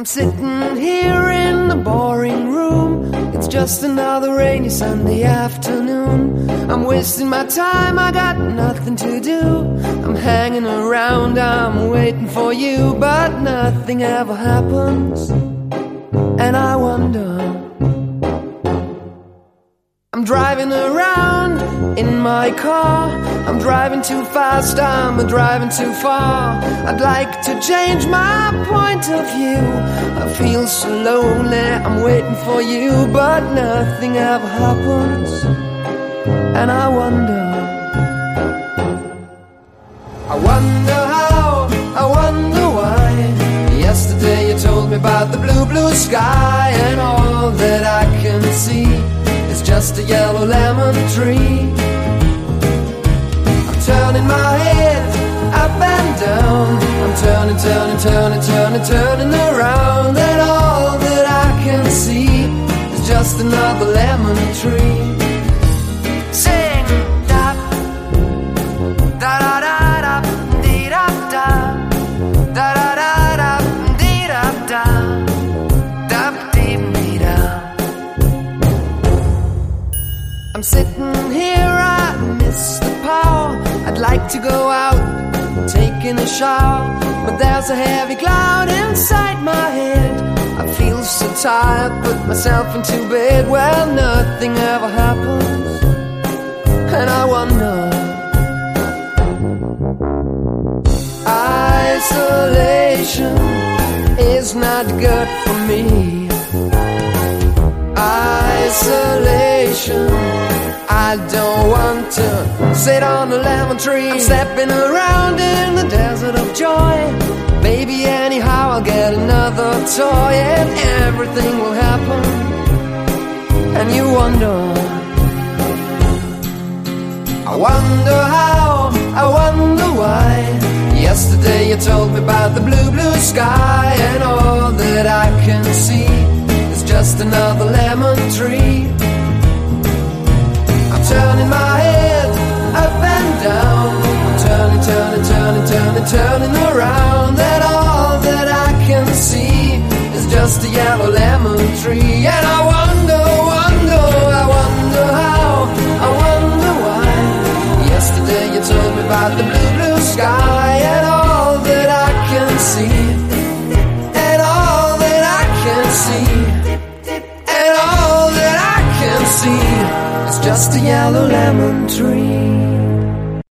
sitting here in the boring room. It's just another rainy Sunday afternoon. I'm wasting my time, I got nothing to do. I'm hanging around, I'm waiting for you, but nothing ever happens. And I wonder, I'm driving around in my car. I'm driving too fast, I'm driving too far. I'd like to change my point of view. I feel so lonely, I'm waiting for you, but nothing ever happens. And I wonder how, I wonder why. Yesterday you told me about the blue, blue sky, and all that I can see is just a yellow lemon tree. I'm turning my head up and down. I'm turning, turning, turning, turning, turning around, and all that I can see is just another lemon tree. Sing da da da da da dee da da da da da da dee da da da dee dee da. I'm sitting here, I miss the power. I'd like to go out, taking a shower, but there's a heavy cloud inside my head. I feel so tired, put myself into bed. Well, nothing ever happens, and I wonder. Isolation is not good for me. Isolation, I don't want to sit on a lemon tree. I'm stepping around in the desert of joy. Baby, anyhow I'll get another toy, and everything will happen. And you wonder, I wonder how, I wonder why. Yesterday you told me about the blue, blue sky, and all that I can see is just another lemon tree. I'm turning my head up and down. I'm turning, turning, turning, turning, turning around, and all that I can see is just a yellow lemon tree. And I wonder, wonder, I wonder how, I wonder why. Yesterday you told me about the blue, blue sky, and all that I can see, and all that I can see, and all that I can see is just a yellow lemon tree.